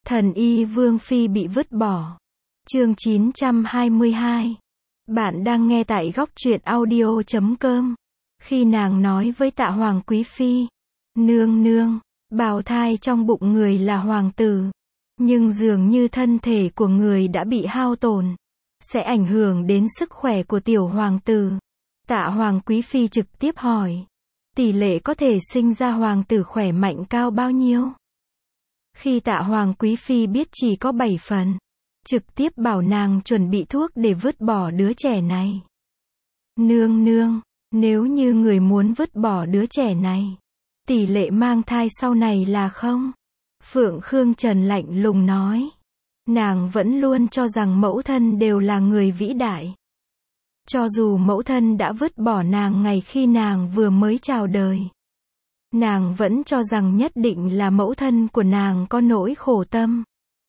Thần y Vương Phi bị vứt bỏ. Chương 922. Bạn đang nghe tại góc truyện audio.com. Khi nàng nói với Tạ Hoàng Quý Phi, nương nương, bào thai trong bụng người là hoàng tử, nhưng dường như thân thể của người đã bị hao tổn, sẽ ảnh hưởng đến sức khỏe của tiểu hoàng tử. Tạ Hoàng Quý Phi trực tiếp hỏi, tỷ lệ có thể sinh ra hoàng tử khỏe mạnh cao bao nhiêu? Khi Tạ Hoàng Quý Phi biết chỉ có 7 phần, trực tiếp bảo nàng chuẩn bị thuốc để vứt bỏ đứa trẻ này. Nương nương, nếu như người muốn vứt bỏ đứa trẻ này, tỷ lệ mang thai sau này là không? Phượng Khương Trần lạnh lùng nói. Nàng vẫn luôn cho rằng mẫu thân đều là người vĩ đại. Cho dù mẫu thân đã vứt bỏ nàng ngày khi nàng vừa mới chào đời, nàng vẫn cho rằng nhất định là mẫu thân của nàng có nỗi khổ tâm.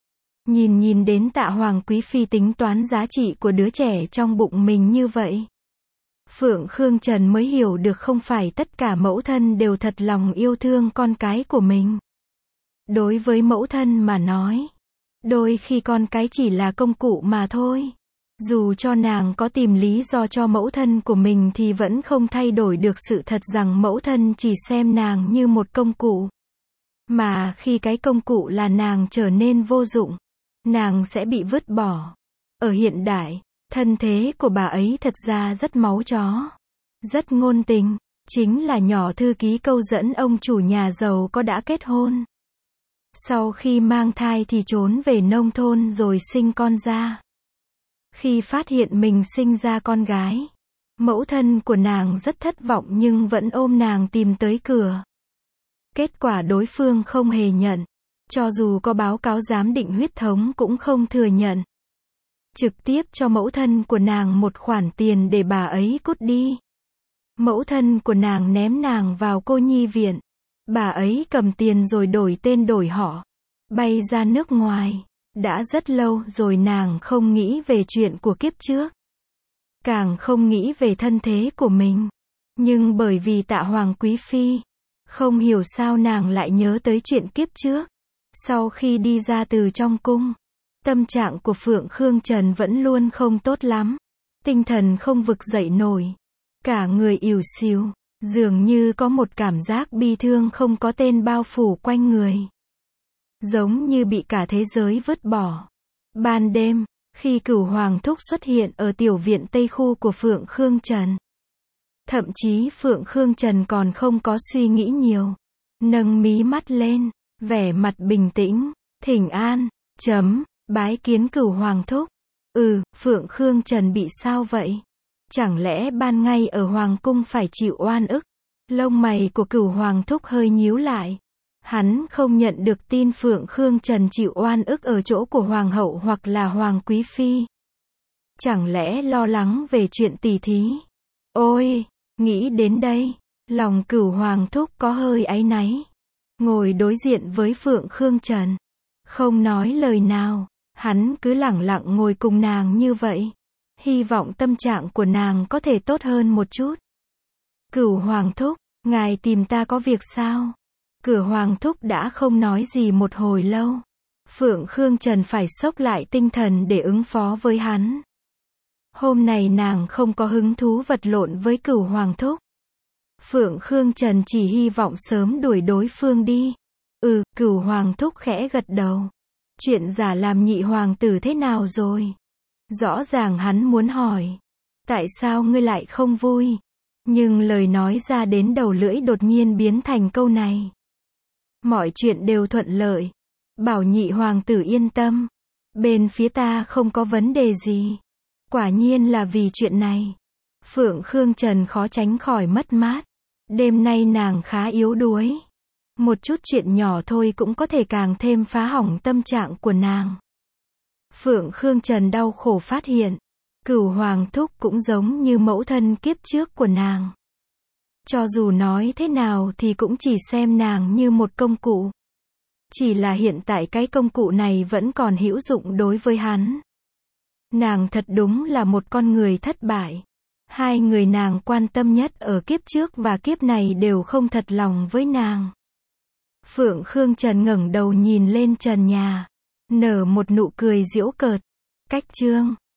Nhìn đến Tạ Hoàng Quý Phi tính toán giá trị của đứa trẻ trong bụng mình như vậy, Phượng Khương Trần mới hiểu được không phải tất cả mẫu thân đều thật lòng yêu thương con cái của mình. Đối với mẫu thân mà nói, đôi khi con cái chỉ là công cụ mà thôi. Dù cho nàng có tìm lý do cho mẫu thân của mình thì vẫn không thay đổi được sự thật rằng mẫu thân chỉ xem nàng như một công cụ. Mà khi cái công cụ là nàng trở nên vô dụng, nàng sẽ bị vứt bỏ. Ở hiện đại, thân thế của bà ấy thật ra rất máu chó, rất ngôn tình, chính là nhỏ thư ký câu dẫn ông chủ nhà giàu có đã kết hôn. Sau khi mang thai thì trốn về nông thôn rồi sinh con ra. Khi phát hiện mình sinh ra con gái, mẫu thân của nàng rất thất vọng nhưng vẫn ôm nàng tìm tới cửa. Kết quả đối phương không hề nhận, cho dù có báo cáo giám định huyết thống cũng không thừa nhận. Trực tiếp cho mẫu thân của nàng một khoản tiền để bà ấy cút đi. Mẫu thân của nàng ném nàng vào cô nhi viện. Bà ấy cầm tiền rồi đổi tên đổi họ, bay ra nước ngoài. Đã rất lâu rồi nàng không nghĩ về chuyện của kiếp trước, càng không nghĩ về thân thế của mình. Nhưng bởi vì Tạ Hoàng Quý Phi, không hiểu sao nàng lại nhớ tới chuyện kiếp trước. Sau khi đi ra từ trong cung, tâm trạng của Phượng Khương Trần vẫn luôn không tốt lắm. Tinh thần không vực dậy nổi, cả người ỉu xìu, dường như có một cảm giác bi thương không có tên bao phủ quanh người. Giống như bị cả thế giới vứt bỏ. Ban đêm, khi Cửu Hoàng Thúc xuất hiện ở tiểu viện Tây Khu của Phượng Khương Trần, thậm chí Phượng Khương Trần còn không có suy nghĩ nhiều, nâng mí mắt lên, vẻ mặt bình tĩnh, thỉnh an, bái kiến Cửu Hoàng Thúc. Phượng Khương Trần bị sao vậy? Chẳng lẽ ban ngày ở Hoàng cung phải chịu oan ức? Lông mày của Cửu Hoàng Thúc hơi nhíu lại. Hắn không nhận được tin Phượng Khương Trần chịu oan ức ở chỗ của Hoàng hậu hoặc là Hoàng Quý Phi. Chẳng lẽ lo lắng về chuyện tỉ thí? Ôi, nghĩ đến đây, lòng Cửu Hoàng Thúc có hơi áy náy. Ngồi đối diện với Phượng Khương Trần, không nói lời nào, hắn cứ lẳng lặng ngồi cùng nàng như vậy. Hy vọng tâm trạng của nàng có thể tốt hơn một chút. Cửu Hoàng Thúc, ngài tìm ta có việc sao? Cửu Hoàng Thúc đã không nói gì một hồi lâu. Phượng Khương Trần phải xốc lại tinh thần để ứng phó với hắn. Hôm nay nàng không có hứng thú vật lộn với Cửu Hoàng Thúc. Phượng Khương Trần chỉ hy vọng sớm đuổi đối phương đi. Cửu Hoàng Thúc khẽ gật đầu. Chuyện giả làm nhị hoàng tử thế nào rồi? Rõ ràng hắn muốn hỏi, tại sao ngươi lại không vui? Nhưng lời nói ra đến đầu lưỡi đột nhiên biến thành câu này. Mọi chuyện đều thuận lợi. Bảo nhị hoàng tử yên tâm. Bên phía ta không có vấn đề gì. Quả nhiên là vì chuyện này. Phượng Khương Trần khó tránh khỏi mất mát. Đêm nay nàng khá yếu đuối. Một chút chuyện nhỏ thôi cũng có thể càng thêm phá hỏng tâm trạng của nàng. Phượng Khương Trần đau khổ phát hiện, Cửu Hoàng Thúc cũng giống như mẫu thân kiếp trước của nàng. Cho dù nói thế nào thì cũng chỉ xem nàng như một công cụ. Chỉ là hiện tại cái công cụ này vẫn còn hữu dụng đối với hắn. Nàng thật đúng là một con người thất bại. Hai người nàng quan tâm nhất ở kiếp trước và kiếp này đều không thật lòng với nàng. Phượng Khương Trần ngẩng đầu nhìn lên trần nhà. Nở một nụ cười giễu cợt. Cách chương